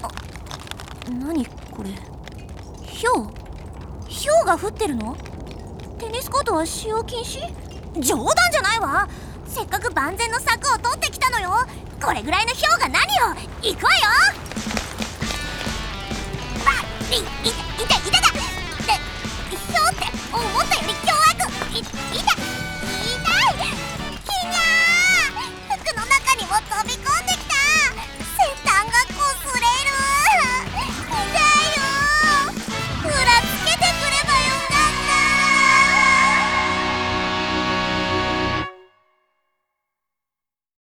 何これ、氷が降ってるの？テニスコートは使用禁止？冗談じゃないわ。せっかく万全の策を取ってきたのよ。これぐらいの氷が何よ。行くわよ。いただ